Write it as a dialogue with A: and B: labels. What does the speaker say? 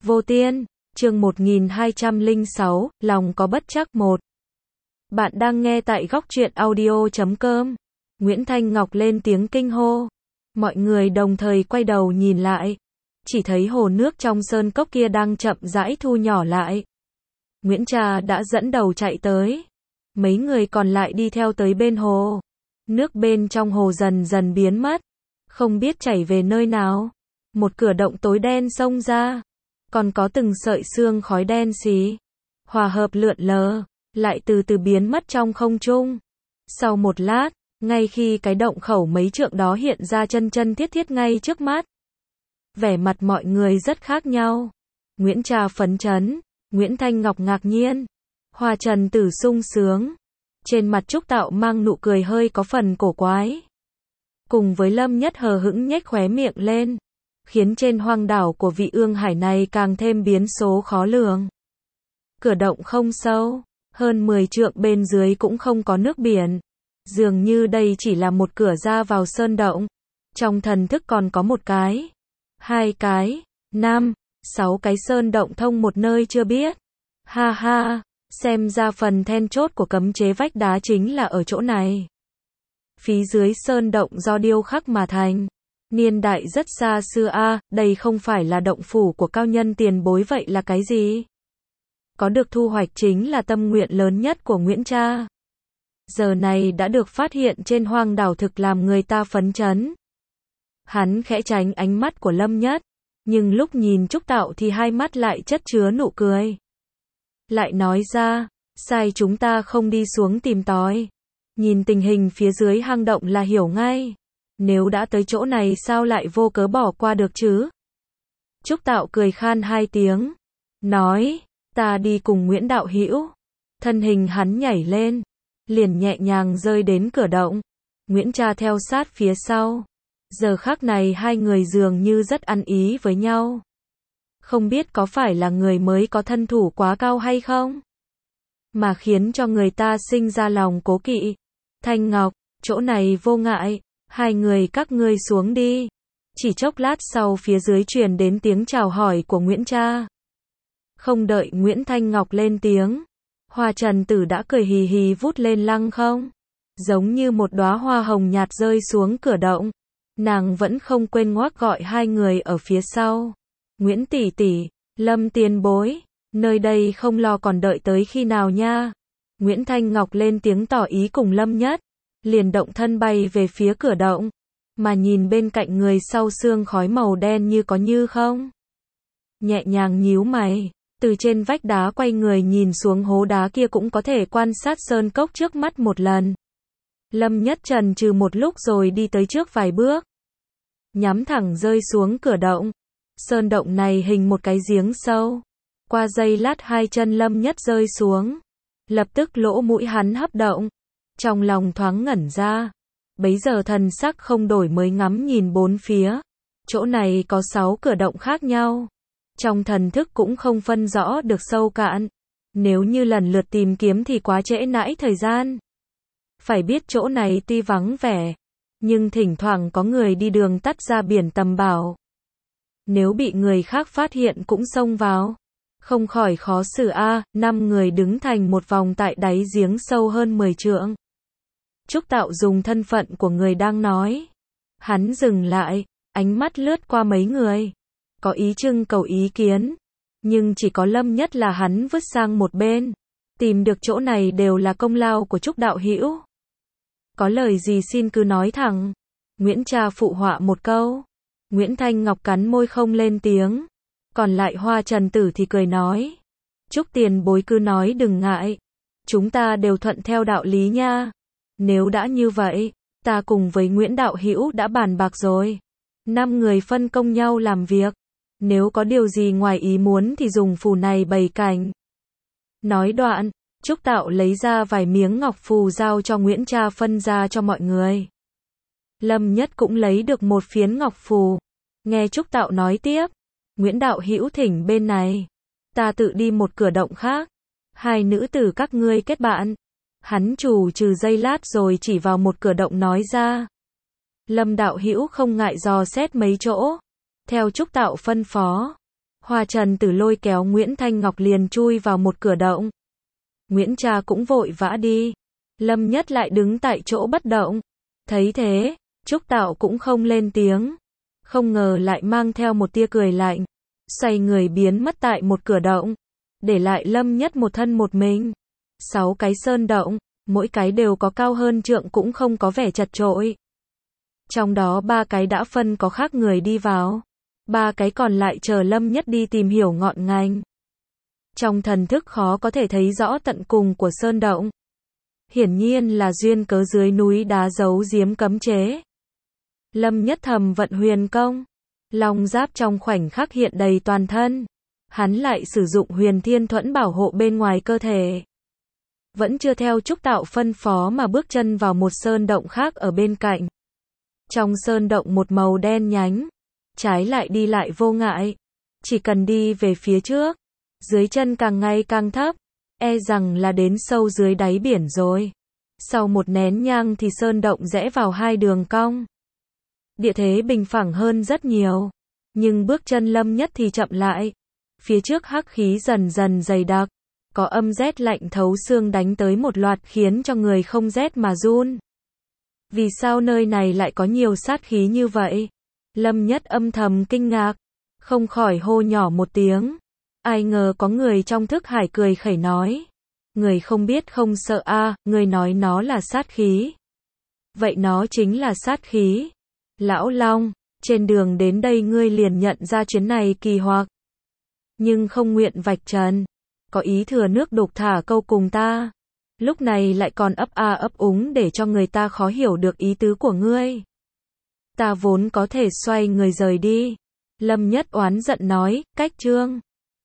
A: Vô Tiên, chương 1206, lòng có bất trắc 1. Bạn đang nghe tại góc truyện audio.com. Nguyễn Thanh Ngọc lên tiếng kinh hô. Mọi người đồng thời quay đầu nhìn lại. Chỉ thấy hồ nước trong sơn cốc kia đang chậm rãi thu nhỏ lại. Nguyễn Trà đã dẫn đầu chạy tới. Mấy người còn lại đi theo tới bên hồ. Nước bên trong hồ dần dần biến mất. Không biết chảy về nơi nào. Một cửa động tối đen xông ra. Còn có từng sợi sương khói đen xì. Hòa hợp lượn lờ. Lại từ từ biến mất trong không trung. Sau một lát, ngay khi cái động khẩu mấy trượng đó hiện ra chân chân thiết thiết ngay trước mắt. Vẻ mặt mọi người rất khác nhau. Nguyễn Trà phấn chấn. Nguyễn Thanh Ngọc ngạc nhiên. Hoa Trần Tử sung sướng. Trên mặt Trúc Tạo mang nụ cười hơi có phần cổ quái. Cùng với Lâm Nhất hờ hững nhếch khóe miệng lên. Khiến trên hoang đảo của vị ương hải này càng thêm biến số khó lường. Cửa động không sâu. Hơn 10 trượng bên dưới cũng không có nước biển. Dường như đây chỉ là một cửa ra vào sơn động. Trong thần thức còn có một cái, 2 cái, 5, 6 cái sơn động thông một nơi chưa biết. Ha ha, xem ra phần then chốt của cấm chế vách đá chính là ở chỗ này. Phía dưới sơn động do điêu khắc mà thành. Niên đại rất xa xưa a, đây không phải là động phủ của cao nhân tiền bối vậy là cái gì? Có được thu hoạch chính là tâm nguyện lớn nhất của Nguyễn Trà. Giờ này đã được phát hiện trên hoang đảo thực làm người ta phấn chấn. Hắn khẽ tránh ánh mắt của Lâm Nhất, nhưng lúc nhìn Trúc Tạo thì hai mắt lại chất chứa nụ cười. Lại nói ra, sai chúng ta không đi xuống tìm tòi. Nhìn tình hình phía dưới hang động là hiểu ngay. Nếu đã tới chỗ này sao lại vô cớ bỏ qua được chứ? Trúc Tạo cười khan 2 tiếng, nói, ta đi cùng Nguyễn Đạo Hữu. Thân hình hắn nhảy lên, liền nhẹ nhàng rơi đến cửa động. Nguyễn Trà theo sát phía sau. Giờ khắc này hai người dường như rất ăn ý với nhau. Không biết có phải là người mới có thân thủ quá cao hay không? Mà khiến cho người ta sinh ra lòng cố kỵ. Thanh Ngọc, chỗ này vô ngại, hai người các ngươi xuống đi. Chỉ chốc lát sau phía dưới truyền đến tiếng chào hỏi của Nguyễn Trà. Không đợi Nguyễn Thanh Ngọc lên tiếng, Hoa Trần Tử đã cười hì hì vút lên lăng không. Giống như một đóa hoa hồng nhạt rơi xuống cửa động. Nàng vẫn không quên ngoác gọi hai người ở phía sau. Nguyễn tỷ tỷ, Lâm tiền bối, nơi đây không lo còn đợi tới khi nào nha. Nguyễn Thanh Ngọc lên tiếng tỏ ý cùng Lâm Nhất. Liền động thân bay về phía cửa động. Mà nhìn bên cạnh người sau sương khói màu đen như có như không. Nhẹ nhàng nhíu mày. Từ trên vách đá quay người nhìn xuống hố đá kia cũng có thể quan sát sơn cốc trước mắt một lần. Lâm Nhất chần chừ một lúc rồi đi tới trước vài bước. Nhắm thẳng rơi xuống cửa động. Sơn động này hình một cái giếng sâu. Qua giây lát hai chân Lâm Nhất rơi xuống. Lập tức lỗ mũi hắn hấp động. Trong lòng thoáng ngẩn ra. Bấy giờ thần sắc không đổi mới ngắm nhìn bốn phía. Chỗ này có 6 cửa động khác nhau. Trong thần thức cũng không phân rõ được sâu cạn. Nếu như lần lượt tìm kiếm thì quá trễ nãi thời gian. Phải biết chỗ này tuy vắng vẻ, nhưng thỉnh thoảng có người đi đường tắt ra biển tầm bảo. Nếu bị người khác phát hiện cũng xông vào. Không khỏi khó xử a. 5 người đứng thành một vòng tại đáy giếng sâu hơn 10 trượng. Trúc Tạo dùng thân phận của người đang nói. Hắn dừng lại, ánh mắt lướt qua mấy người. Có ý trưng cầu ý kiến. Nhưng chỉ có Lâm Nhất là hắn vứt sang một bên. Tìm được chỗ này đều là công lao của Trúc Đạo Hữu. Có lời gì xin cứ nói thẳng. Nguyễn Trà phụ họa một câu. Nguyễn Thanh Ngọc cắn môi không lên tiếng. Còn lại Hoa Trần Tử thì cười nói. Trúc tiền bối cứ nói đừng ngại. Chúng ta đều thuận theo đạo lý nha. Nếu đã như vậy, ta cùng với Nguyễn Đạo Hữu đã bàn bạc rồi. 5 người phân công nhau làm việc. Nếu có điều gì ngoài ý muốn thì dùng phù này bày cảnh. Nói đoạn, Trúc Tạo lấy ra vài miếng ngọc phù giao cho Nguyễn Trà phân ra cho mọi người. Lâm Nhất cũng lấy được một phiến ngọc phù. Nghe Trúc Tạo nói tiếp. Nguyễn Đạo Hữu thỉnh bên này. Ta tự đi một cửa động khác. 2 nữ tử các ngươi kết bạn. Hắn trù trừ giây lát rồi chỉ vào một cửa động nói ra. Lâm Đạo Hữu không ngại dò xét mấy chỗ. Theo Trúc Tạo phân phó. Hoa Trần Tử lôi kéo Nguyễn Thanh Ngọc liền chui vào một cửa động. Nguyễn Trà cũng vội vã đi. Lâm Nhất lại đứng tại chỗ bất động. Thấy thế, Trúc Tạo cũng không lên tiếng. Không ngờ lại mang theo một tia cười lạnh. Xoay người biến mất tại một cửa động. Để lại Lâm Nhất một thân một mình. 6 cái sơn động, mỗi cái đều có cao hơn trượng cũng không có vẻ chật chội. Trong đó 3 cái đã phân có khác người đi vào. 3 cái còn lại chờ Lâm Nhất đi tìm hiểu ngọn ngành. Trong thần thức khó có thể thấy rõ tận cùng của sơn động. Hiển nhiên là duyên cớ dưới núi đá giấu giếm cấm chế. Lâm Nhất thầm vận huyền công. Long giáp trong khoảnh khắc hiện đầy toàn thân. Hắn lại sử dụng huyền thiên thuẫn bảo hộ bên ngoài cơ thể. Vẫn chưa theo Trúc Tạo phân phó mà bước chân vào một sơn động khác ở bên cạnh. Trong sơn động một màu đen nhánh. Trái lại đi lại vô ngại. Chỉ cần đi về phía trước. Dưới chân càng ngày càng thấp. E rằng là đến sâu dưới đáy biển rồi. Sau một nén nhang thì sơn động rẽ vào 2 đường cong. Địa thế bình phẳng hơn rất nhiều. Nhưng bước chân Lâm Nhất thì chậm lại. Phía trước hắc khí dần dần dày đặc. Có âm rét lạnh thấu xương đánh tới một loạt khiến cho người không rét mà run. Vì sao nơi này lại có nhiều sát khí như vậy? Lâm Nhất âm thầm kinh ngạc. Không khỏi hô nhỏ một tiếng. Ai ngờ có người trong thức hải cười khẩy nói. Người không biết không sợ a, người nói nó là sát khí. Vậy nó chính là sát khí. Lão Long, trên đường đến đây ngươi liền nhận ra chuyến này kỳ hoặc. Nhưng không nguyện vạch trần. Có ý thừa nước đục thả câu cùng ta. Lúc này lại còn ấp a ấp úng để cho người ta khó hiểu được ý tứ của ngươi. Ta vốn có thể xoay người rời đi. Lâm Nhất oán giận nói, cách trương.